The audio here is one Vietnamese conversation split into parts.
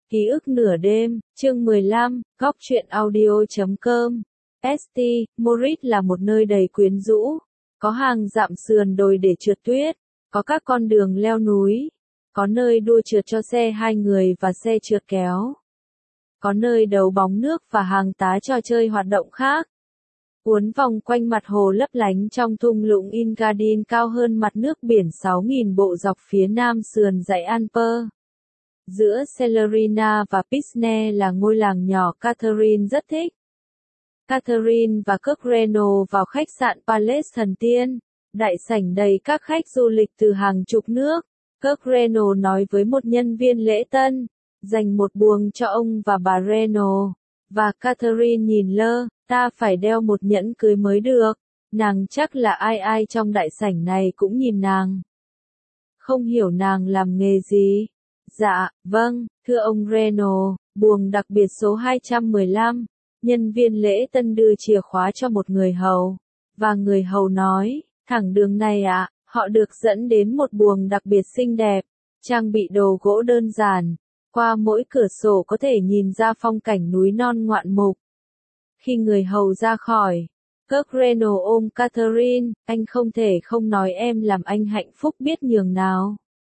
Ký ức nửa đêm, chương 15, góc truyện audio.com. St. Moritz là một nơi đầy quyến rũ, có hàng dặm sườn đồi để trượt tuyết, có các con đường leo núi, có nơi đua trượt cho xe hai người và xe trượt kéo, có nơi đấu bóng nước và hàng tá trò chơi hoạt động khác. Uốn vòng quanh mặt hồ lấp lánh trong thung lũng Engadin cao hơn mặt nước biển 6.000 bộ dọc phía nam sườn dãy Alper. Giữa Celerina và Pisne là ngôi làng nhỏ Catherine rất thích. Catherine và Kirk Reno vào khách sạn Palace Thần Tiên, đại sảnh đầy các khách du lịch từ hàng chục nước. Kirk Reno nói với một nhân viên lễ tân, dành một buồng cho ông và bà Reno. Và Catherine nhìn lơ, ta phải đeo một nhẫn cưới mới được. Nàng chắc là ai trong đại sảnh này cũng nhìn nàng. Không hiểu nàng làm nghề gì. Dạ, vâng, thưa ông Reno, buồng đặc biệt số 215. Nhân viên lễ tân đưa chìa khóa cho một người hầu. Và người hầu nói, thẳng đường này ạ, họ được dẫn đến một buồng đặc biệt xinh đẹp, trang bị đồ gỗ đơn giản. Qua mỗi cửa sổ có thể nhìn ra phong cảnh núi non ngoạn mục. Khi người hầu ra khỏi, Kirk Reno ôm Catherine, anh không thể không nói em làm anh hạnh phúc biết nhường nào.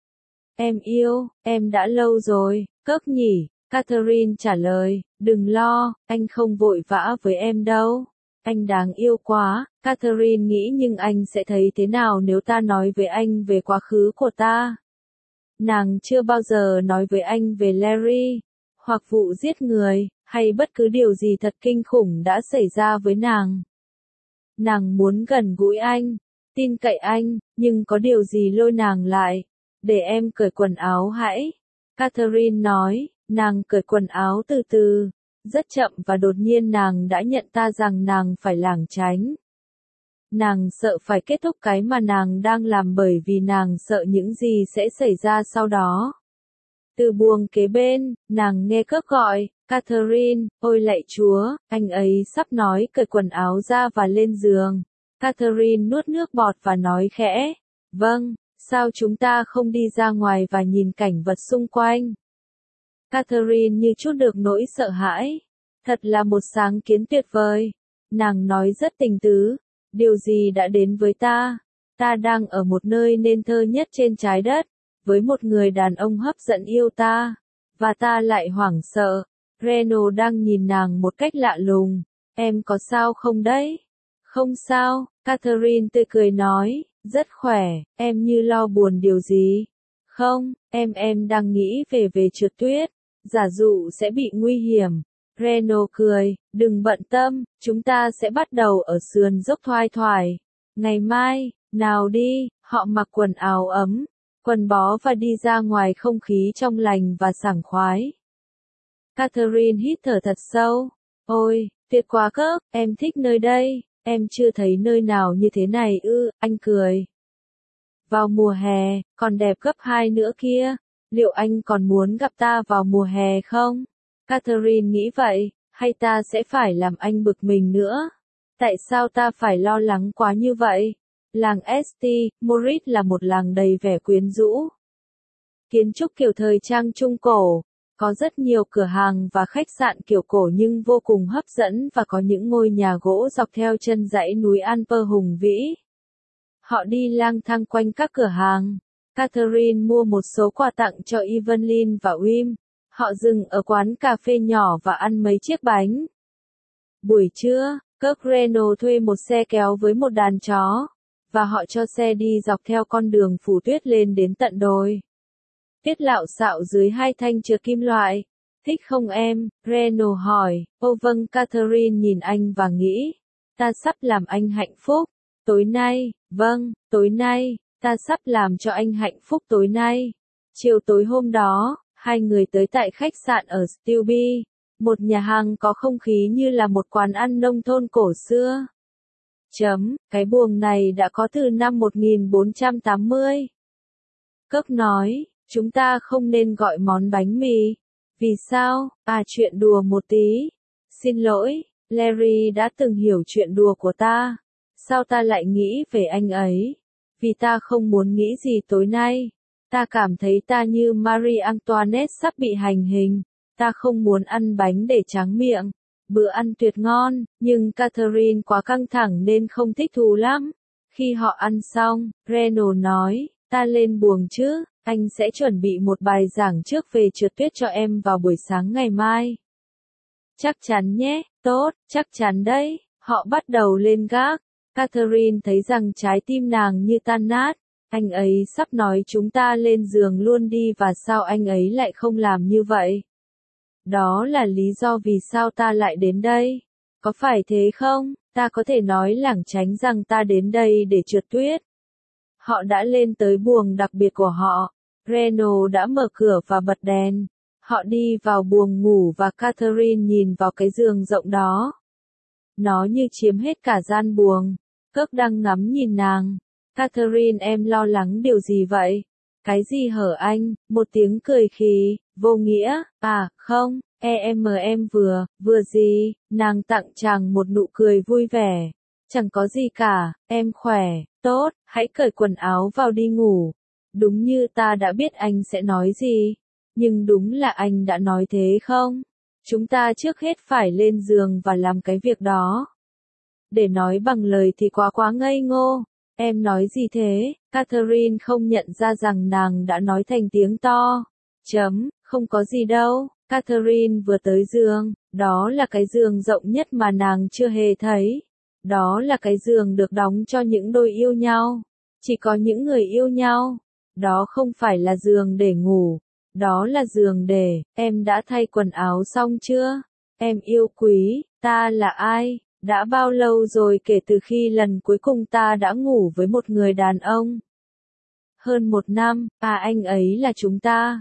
Em yêu, em đã lâu rồi, Kirk nhỉ, Catherine trả lời, đừng lo, anh không vội vã với em đâu. Anh đáng yêu quá, Catherine nghĩ nhưng anh sẽ thấy thế nào nếu ta nói với anh về quá khứ của ta. Nàng chưa bao giờ nói với anh về Larry, hoặc vụ giết người, hay bất cứ điều gì thật kinh khủng đã xảy ra với nàng. Nàng muốn gần gũi anh, tin cậy anh, nhưng có điều gì lôi nàng lại. Để em cởi quần áo hãy. Catherine nói, nàng cởi quần áo từ từ, rất chậm và đột nhiên nàng đã nhận ra rằng nàng phải lảng tránh. Nàng sợ phải kết thúc cái mà nàng đang làm bởi vì nàng sợ những gì sẽ xảy ra sau đó. Từ buồng kế bên, nàng nghe Kirk gọi, Catherine, ôi lạy Chúa, anh ấy sắp nói cởi quần áo ra và lên giường. Catherine nuốt nước bọt và nói khẽ, vâng, sao chúng ta không đi ra ngoài và nhìn cảnh vật xung quanh? Catherine như trút được nỗi sợ hãi. Thật là một sáng kiến tuyệt vời. Nàng nói rất tình tứ. Điều gì đã đến với ta? Ta đang ở một nơi nên thơ nhất trên trái đất, với một người đàn ông hấp dẫn yêu ta, và ta lại hoảng sợ. Reno đang nhìn nàng một cách lạ lùng. Em có sao không đấy? Không sao, Catherine tươi cười nói, rất khỏe, em như lo buồn điều gì? Không, em đang nghĩ về trượt tuyết, giả dụ sẽ bị nguy hiểm. Reno cười, đừng bận tâm, chúng ta sẽ bắt đầu ở sườn dốc thoai thoải. Ngày mai, nào đi, họ mặc quần áo ấm, quần bó và đi ra ngoài không khí trong lành và sảng khoái. Catherine hít thở thật sâu. Ôi, tuyệt quá Kirk, em thích nơi đây, em chưa thấy nơi nào như thế này ư, anh cười. Vào mùa hè, còn đẹp gấp 2 nữa kia, liệu anh còn muốn gặp ta vào mùa hè không? Catherine nghĩ vậy, hay ta sẽ phải làm anh bực mình nữa? Tại sao ta phải lo lắng quá như vậy? Làng St. Moritz là một làng đầy vẻ quyến rũ. Kiến trúc kiểu thời trang Trung Cổ, có rất nhiều cửa hàng và khách sạn kiểu cổ nhưng vô cùng hấp dẫn và có những ngôi nhà gỗ dọc theo chân dãy núi Alper hùng vĩ. Họ đi lang thang quanh các cửa hàng. Catherine mua một số quà tặng cho Evelyn và Wim. Họ dừng ở quán cà phê nhỏ và ăn mấy chiếc bánh. Buổi trưa, Kirk Reno thuê một xe kéo với một đàn chó, và họ cho xe đi dọc theo con đường phủ tuyết lên đến tận đồi. Tuyết lạo xạo dưới hai thanh trượt kim loại. Thích không em? Reno hỏi. Ô vâng, Catherine nhìn anh và nghĩ. Ta sắp làm anh hạnh phúc. Tối nay, vâng, tối nay, ta sắp làm cho anh hạnh phúc tối nay. Chiều tối hôm đó, hai người tới tại khách sạn ở Stilby, một nhà hàng có không khí như là một quán ăn nông thôn cổ xưa. Cái buồng này đã có từ năm 1480. Kirk nói, chúng ta không nên gọi món bánh mì. Vì sao? Chuyện đùa một tí. Xin lỗi, Larry đã từng hiểu chuyện đùa của ta. Sao ta lại nghĩ về anh ấy? Vì ta không muốn nghĩ gì tối nay. Ta cảm thấy ta như Marie Antoinette sắp bị hành hình. ta không muốn ăn bánh để tráng miệng. Bữa ăn tuyệt ngon, nhưng Catherine quá căng thẳng nên không thích thú lắm. Khi họ ăn xong, Reno nói, ta lên buồng chứ, anh sẽ chuẩn bị một bài giảng trước về trượt tuyết cho em vào buổi sáng ngày mai. Chắc chắn nhé, tốt, chắc chắn đấy. Họ bắt đầu lên gác. Catherine thấy rằng trái tim nàng như tan nát. Anh ấy sắp nói chúng ta lên giường luôn đi và sao anh ấy lại không làm như vậy? Đó là lý do vì sao ta lại đến đây. Có phải thế không? Ta có thể nói lảng tránh rằng ta đến đây để trượt tuyết. Họ đã lên tới buồng đặc biệt của họ. Reno đã mở cửa và bật đèn. Họ đi vào buồng ngủ và Catherine nhìn vào cái giường rộng đó. Nó như chiếm hết cả gian buồng. Kirk đang ngắm nhìn nàng. Catherine, em lo lắng điều gì vậy? Cái gì hở anh? Một tiếng cười khì, vô nghĩa. À, không, em vừa gì? Nàng tặng chàng một nụ cười vui vẻ. Chẳng có gì cả, em khỏe, tốt, hãy cởi quần áo vào đi ngủ. Đúng như ta đã biết anh sẽ nói gì. Nhưng đúng là anh đã nói thế không? Chúng ta trước hết phải lên giường và làm cái việc đó. Để nói bằng lời thì quá ngây ngô. Em nói gì thế? Catherine không nhận ra rằng nàng đã nói thành tiếng to. Không có gì đâu. Catherine vừa tới giường, đó là cái giường rộng nhất mà nàng chưa hề thấy. Đó là cái giường được đóng cho những đôi yêu nhau. Chỉ có những người yêu nhau. Đó không phải là giường để ngủ. Đó là giường để, em đã thay quần áo xong chưa? Em yêu quý, ta là ai? Đã bao lâu rồi kể từ khi lần cuối cùng ta đã ngủ với một người đàn ông? Hơn 1 năm, anh ấy là chúng ta.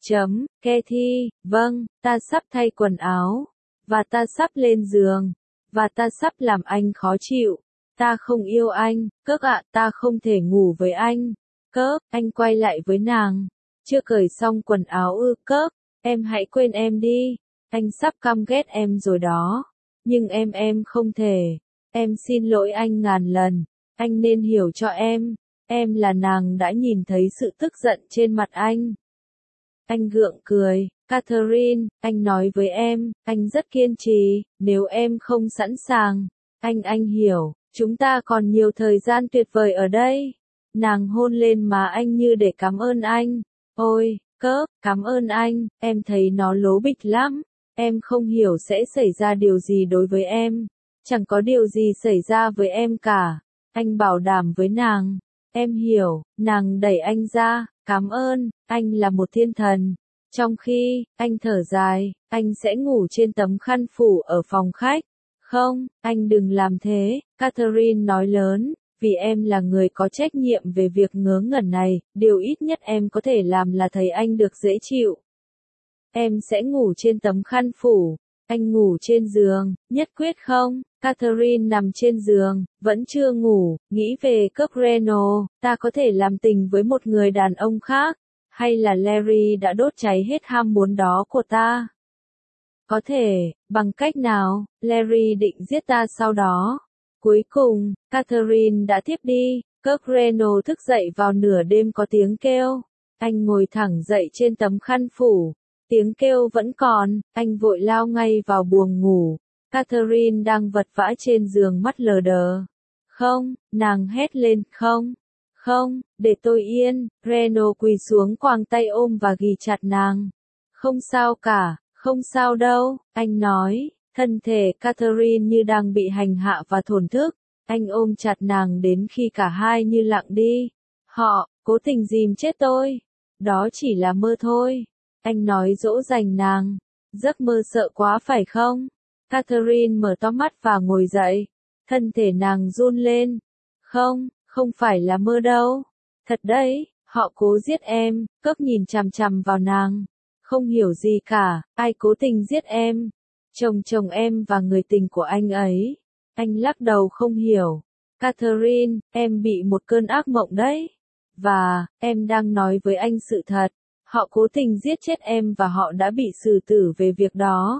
Kathy, vâng, ta sắp thay quần áo. Và ta sắp lên giường. Và ta sắp làm anh khó chịu. Ta không yêu anh, Kirk ạ, ta không thể ngủ với anh. Kirk, anh quay lại với nàng. Chưa cởi xong quần áo ư? Kirk, em hãy quên em đi. Anh sắp căm ghét em rồi đó. Nhưng em không thể. Em xin lỗi anh ngàn lần. Anh nên hiểu cho em. Em là nàng đã nhìn thấy sự tức giận trên mặt anh. Anh gượng cười. Catherine, anh nói với em, anh rất kiên trì, nếu em không sẵn sàng. Anh hiểu, chúng ta còn nhiều thời gian tuyệt vời ở đây. Nàng hôn lên má anh như để cảm ơn anh. Ôi, Kirk, cảm ơn anh, em thấy nó lố bịch lắm. Em không hiểu sẽ xảy ra điều gì đối với em. Chẳng có điều gì xảy ra với em cả. Anh bảo đảm với nàng. Em hiểu, nàng đẩy anh ra, cảm ơn, anh là một thiên thần. Trong khi, anh thở dài, anh sẽ ngủ trên tấm khăn phủ ở phòng khách. Không, anh đừng làm thế, Catherine nói lớn, vì em là người có trách nhiệm về việc ngớ ngẩn này, điều ít nhất em có thể làm là thấy anh được dễ chịu. Em sẽ ngủ trên tấm khăn phủ, anh ngủ trên giường, nhất quyết không? Catherine nằm trên giường, vẫn chưa ngủ, nghĩ về Kirk Reno, ta có thể làm tình với một người đàn ông khác, hay là Larry đã đốt cháy hết ham muốn đó của ta? Có thể, bằng cách nào, Larry định giết ta sau đó. Cuối cùng, Catherine đã thiếp đi, Kirk Reno thức dậy vào nửa đêm có tiếng kêu. Anh ngồi thẳng dậy trên tấm khăn phủ. Tiếng kêu vẫn còn, anh vội lao ngay vào buồng ngủ. Catherine đang vật vã trên giường mắt lờ đờ. Không, nàng hét lên, không, để tôi yên. Reno quỳ xuống quàng tay ôm và ghì chặt nàng. Không sao cả, không sao đâu, anh nói. Thân thể Catherine như đang bị hành hạ và thổn thức. Anh ôm chặt nàng đến khi cả hai như lặng đi. Họ, cố tình dìm chết tôi. Đó chỉ là mơ thôi. Anh nói dỗ dành nàng. Giấc mơ sợ quá phải không? Catherine mở to mắt và ngồi dậy. Thân thể nàng run lên. Không phải là mơ đâu. Thật đấy, họ cố giết em. Kirk nhìn chằm chằm vào nàng. Không hiểu gì cả, ai cố tình giết em? Chồng em và người tình của anh ấy. Anh lắc đầu không hiểu. Catherine, em bị một cơn ác mộng đấy. Và, em đang nói với anh sự thật. Họ cố tình giết chết em và họ đã bị xử tử về việc đó.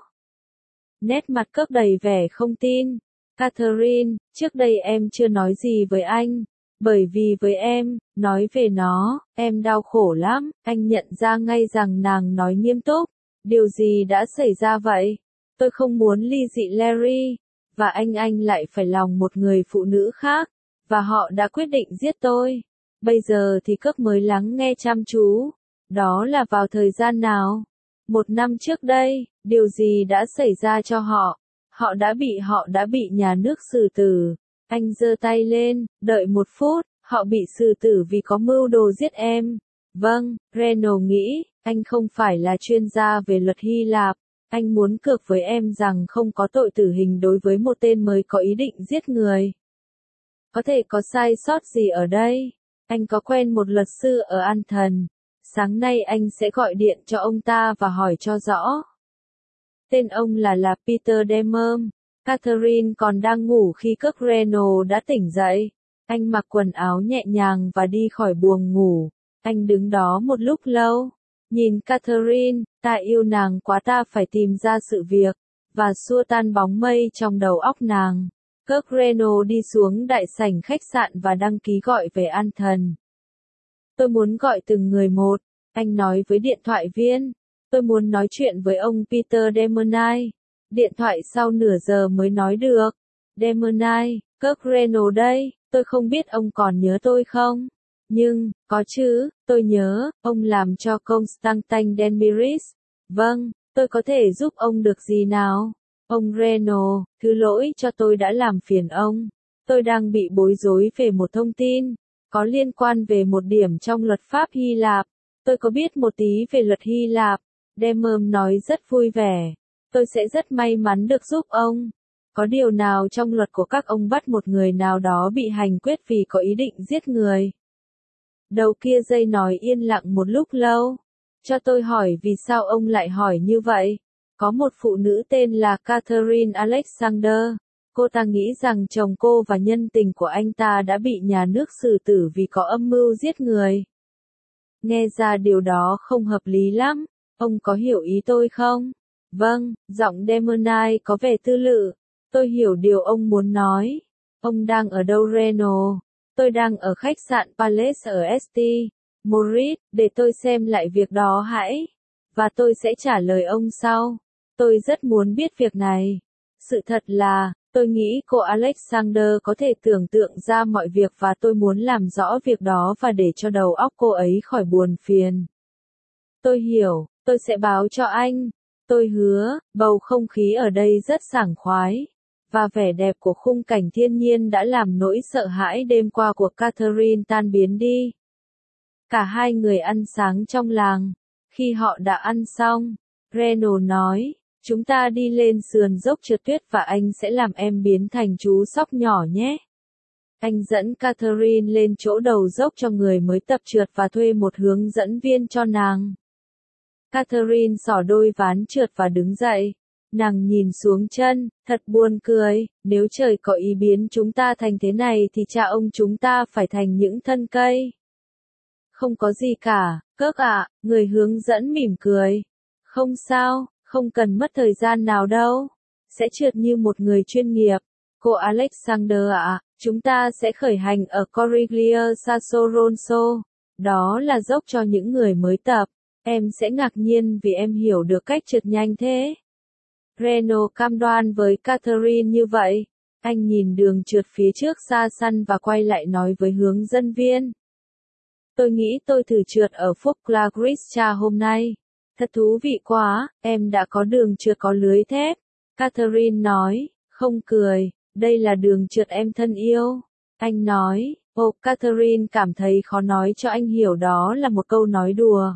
Nét mặt Kirk đầy vẻ không tin. Catherine, trước đây em chưa nói gì với anh. Bởi vì với em, nói về nó, em đau khổ lắm. Anh nhận ra ngay rằng nàng nói nghiêm túc. Điều gì đã xảy ra vậy? Tôi không muốn ly dị Larry, và anh lại phải lòng một người phụ nữ khác, và họ đã quyết định giết tôi. Bây giờ thì Kirk mới lắng nghe chăm chú. Đó là vào thời gian nào? 1 năm trước đây, điều gì đã xảy ra cho họ? Họ đã bị nhà nước xử tử. Anh giơ tay lên, đợi 1 phút, họ bị xử tử vì có mưu đồ giết em. Vâng, Reynolds nghĩ, anh không phải là chuyên gia về luật Hy Lạp. Anh muốn cược với em rằng không có tội tử hình đối với một tên mới có ý định giết người. Có thể có sai sót gì ở đây? Anh có quen một luật sư ở An Thần. Sáng nay anh sẽ gọi điện cho ông ta và hỏi cho rõ. Tên ông là Peter Demmer. Catherine còn đang ngủ khi Kirk Reynolds đã tỉnh dậy. Anh mặc quần áo nhẹ nhàng và đi khỏi buồng ngủ. Anh đứng đó một lúc lâu. Nhìn Catherine, ta yêu nàng quá, ta phải tìm ra sự việc, và xua tan bóng mây trong đầu óc nàng. Kirk Reynolds đi xuống đại sảnh khách sạn và đăng ký gọi về An Thần. Tôi muốn gọi từng người một, anh nói với điện thoại viên. Tôi muốn nói chuyện với ông Peter Demonai. Điện thoại sau nửa giờ mới nói được. Demonai, Kirk Reynolds đây, tôi không biết ông còn nhớ tôi không? Nhưng, có chứ, tôi nhớ, ông làm cho Constantine Denmiris. Vâng, tôi có thể giúp ông được gì nào? Ông Reynolds, thứ lỗi cho tôi đã làm phiền ông. Tôi đang bị bối rối về một thông tin, có liên quan về một điểm trong luật pháp Hy Lạp. Tôi có biết một tí về luật Hy Lạp. Demmer nói rất vui vẻ. Tôi sẽ rất may mắn được giúp ông. Có điều nào trong luật của các ông bắt một người nào đó bị hành quyết vì có ý định giết người? Đầu kia dây nói yên lặng một lúc lâu. Cho tôi hỏi vì sao ông lại hỏi như vậy? Có một phụ nữ tên là Catherine Alexander. Cô ta nghĩ rằng chồng cô và nhân tình của anh ta đã bị nhà nước xử tử vì có âm mưu giết người. Nghe ra điều đó không hợp lý lắm. Ông có hiểu ý tôi không? Vâng, giọng Demonai có vẻ tư lự. Tôi hiểu điều ông muốn nói. Ông đang ở đâu Reynolds? Tôi đang ở khách sạn Palace ở St. Moritz, để tôi xem lại việc đó hãy. Và tôi sẽ trả lời ông sau. Tôi rất muốn biết việc này. Sự thật là, tôi nghĩ cô Alexander có thể tưởng tượng ra mọi việc và tôi muốn làm rõ việc đó và để cho đầu óc cô ấy khỏi buồn phiền. Tôi hiểu, tôi sẽ báo cho anh. Tôi hứa, bầu không khí ở đây rất sảng khoái. Và vẻ đẹp của khung cảnh thiên nhiên đã làm nỗi sợ hãi đêm qua của Catherine tan biến đi. Cả hai người ăn sáng trong làng. Khi họ đã ăn xong, Reynolds nói, chúng ta đi lên sườn dốc trượt tuyết và anh sẽ làm em biến thành chú sóc nhỏ nhé. Anh dẫn Catherine lên chỗ đầu dốc cho người mới tập trượt và thuê một hướng dẫn viên cho nàng. Catherine xỏ đôi ván trượt và đứng dậy. Nàng nhìn xuống chân, thật buồn cười, nếu trời có ý biến chúng ta thành thế này thì cha ông chúng ta phải thành những thân cây. Không có gì cả, Kirk ạ, người hướng dẫn mỉm cười. Không sao, không cần mất thời gian nào đâu. Sẽ trượt như một người chuyên nghiệp. Cô Alexander ạ, chúng ta sẽ khởi hành ở Corriglio Sassoronso. Đó là dốc cho những người mới tập. Em sẽ ngạc nhiên vì em hiểu được cách trượt nhanh thế. Reynolds cam đoan với Catherine như vậy. Anh nhìn đường trượt phía trước xa xăm và quay lại nói với hướng dẫn viên. Tôi nghĩ tôi thử trượt ở Fukla Grischa hôm nay. Thật thú vị quá, em đã có đường trượt có lưới thép. Catherine nói, không cười, đây là đường trượt em thân yêu. Anh nói, Catherine cảm thấy khó nói cho anh hiểu đó là một câu nói đùa.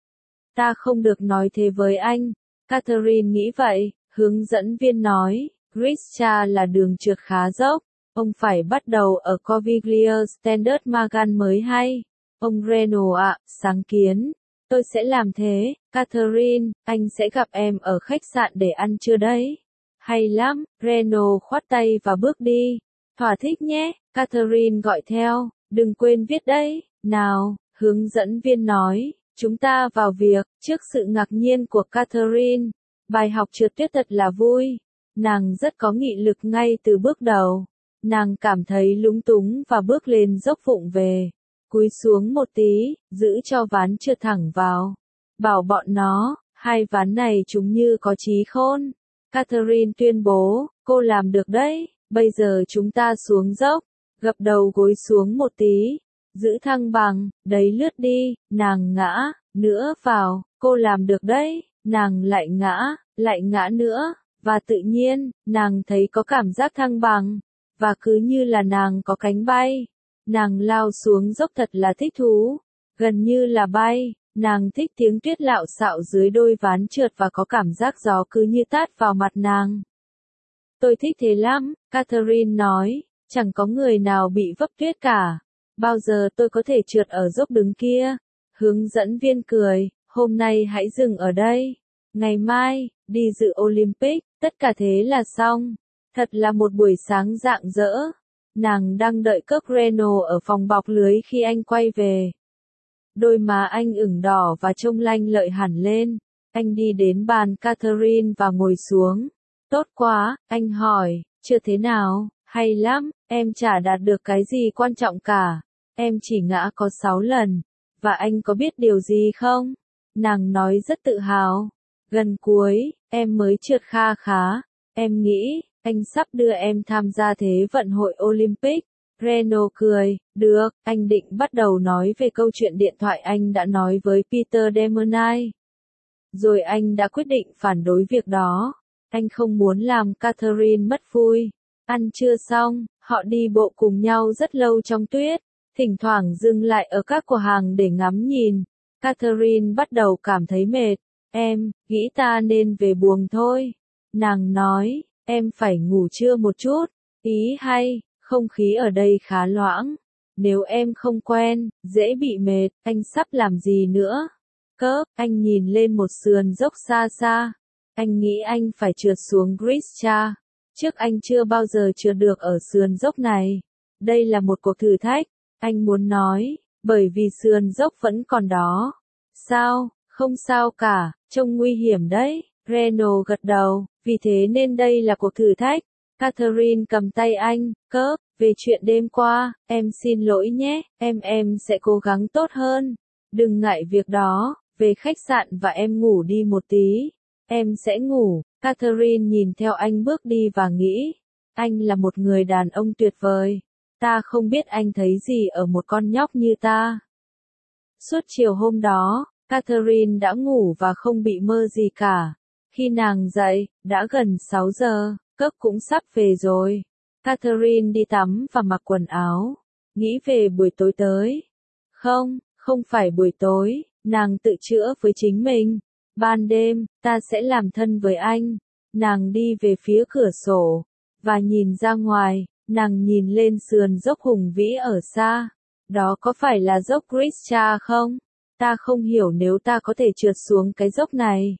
Ta không được nói thế với anh. Catherine nghĩ vậy, hướng dẫn viên nói, Grischa là đường trượt khá dốc. Ông phải bắt đầu ở Corriglio Standard Magan mới hay. Ông Reynolds ạ, sáng kiến. Tôi sẽ làm thế, Catherine, anh sẽ gặp em ở khách sạn để ăn trưa đấy. Hay lắm, Reynolds khoát tay và bước đi. Thỏa thích nhé, Catherine gọi theo, đừng quên viết đấy, nào, hướng dẫn viên nói, chúng ta vào việc, trước sự ngạc nhiên của Catherine. Bài học trượt tuyết thật là vui. Nàng rất có nghị lực ngay từ bước đầu. Nàng cảm thấy lúng túng và bước lên dốc vụng về. Cúi xuống một tí, giữ cho ván trượt thẳng vào. Bảo bọn nó, Hai ván này chúng như có trí khôn. Catherine tuyên bố, cô làm được đấy, bây giờ chúng ta xuống dốc, gập đầu gối xuống một tí, giữ thăng bằng, đấy lướt đi, nàng ngã, nữa vào, cô làm được đấy, nàng lại ngã nữa, và tự nhiên, nàng thấy có cảm giác thăng bằng, và cứ như là nàng có cánh bay, nàng lao xuống dốc thật là thích thú, gần như là bay. Nàng thích tiếng tuyết lạo xạo dưới đôi ván trượt và có cảm giác gió cứ như tát vào mặt nàng. Tôi thích thế lắm, Catherine nói, chẳng có người nào bị vấp tuyết cả. Bao giờ tôi có thể trượt ở dốc đứng kia? Hướng dẫn viên cười, hôm nay hãy dừng ở đây. Ngày mai, đi dự Olympic, tất cả thế là xong. Thật là một buổi sáng rạng rỡ. Nàng đang đợi Kirk Renault ở phòng bọc lưới khi anh quay về. Đôi má anh ửng đỏ và trông lanh lợi hẳn lên. Anh đi đến bàn Catherine và ngồi xuống. Tốt quá, anh hỏi, chưa thế nào, hay lắm, em chả đạt được cái gì quan trọng cả. Em chỉ ngã có 6 lần. Và anh có biết điều gì không? Nàng nói rất tự hào. Gần cuối, em mới trượt kha khá. Em nghĩ, anh sắp đưa em tham gia Thế vận hội Olympic. Renault cười, được, anh định bắt đầu nói về câu chuyện điện thoại anh đã nói với Peter Demonay. Rồi anh đã quyết định phản đối việc đó. Anh không muốn làm Catherine mất vui. Ăn trưa xong, họ đi bộ cùng nhau rất lâu trong tuyết, thỉnh thoảng dừng lại ở các cửa hàng để ngắm nhìn. Catherine bắt đầu cảm thấy mệt. Em, nghĩ ta nên về buồng thôi. Nàng nói, em phải ngủ trưa một chút. Ý hay. Không khí ở đây khá loãng. Nếu em không quen, dễ bị mệt, anh sắp làm gì nữa? Kirk, anh nhìn lên một sườn dốc xa xa. Anh nghĩ anh phải trượt xuống Grischa. Trước anh chưa bao giờ trượt được ở sườn dốc này. Đây là một cuộc thử thách, anh muốn nói, bởi vì sườn dốc vẫn còn đó. Sao, không sao cả, trông nguy hiểm đấy. Renault gật đầu, vì thế nên đây là cuộc thử thách. Catherine cầm tay anh, Kirk, về chuyện đêm qua, em xin lỗi nhé, em sẽ cố gắng tốt hơn. Đừng ngại việc đó, về khách sạn và em ngủ đi một tí. Em sẽ ngủ. Catherine nhìn theo anh bước đi và nghĩ, anh là một người đàn ông tuyệt vời. Ta không biết anh thấy gì ở một con nhóc như ta. Suốt chiều hôm đó, Catherine đã ngủ và không bị mơ gì cả. Khi nàng dậy, đã gần 6 giờ. Kirk cũng sắp về rồi. Catherine đi tắm và mặc quần áo. Nghĩ về buổi tối tới. Không phải buổi tối, nàng tự chữa với chính mình. Ban đêm, ta sẽ làm thân với anh. Nàng đi về phía cửa sổ. Và nhìn ra ngoài, nàng nhìn lên sườn dốc hùng vĩ ở xa. Đó có phải là dốc Grischa không? Ta không hiểu nếu ta có thể trượt xuống cái dốc này.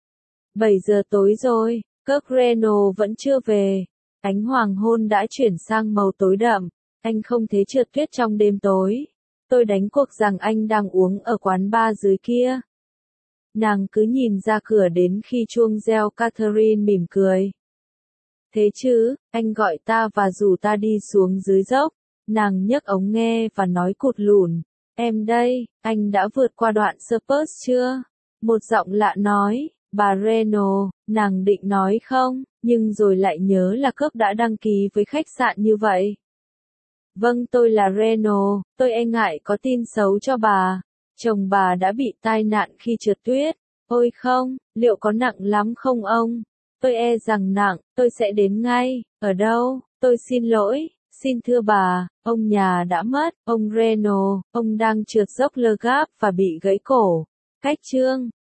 7 giờ tối rồi. Kirk Renault vẫn chưa về. Ánh hoàng hôn đã chuyển sang màu tối đậm. Anh không thể trượt tuyết trong đêm tối. Tôi đánh cuộc rằng anh đang uống ở quán bar dưới kia. Nàng cứ nhìn ra cửa đến khi chuông reo. Catherine mỉm cười. Thế chứ, anh gọi ta và rủ ta đi xuống dưới dốc. Nàng nhấc ống nghe và nói cụt lủn. Em đây, anh đã vượt qua đoạn Spurs chưa? Một giọng lạ nói. Bà Renault, nàng định nói không, nhưng rồi lại nhớ là Kirk đã đăng ký với khách sạn như vậy. Vâng, tôi là Renault, tôi e ngại có tin xấu cho bà. Chồng bà đã bị tai nạn khi trượt tuyết. Ôi không, liệu có nặng lắm không ông? Tôi e rằng nặng, tôi sẽ đến ngay. Ở đâu? Tôi xin lỗi, xin thưa bà, ông nhà đã mất, ông Renault, ông đang trượt dốc Le Gap và bị gãy cổ. Cách chương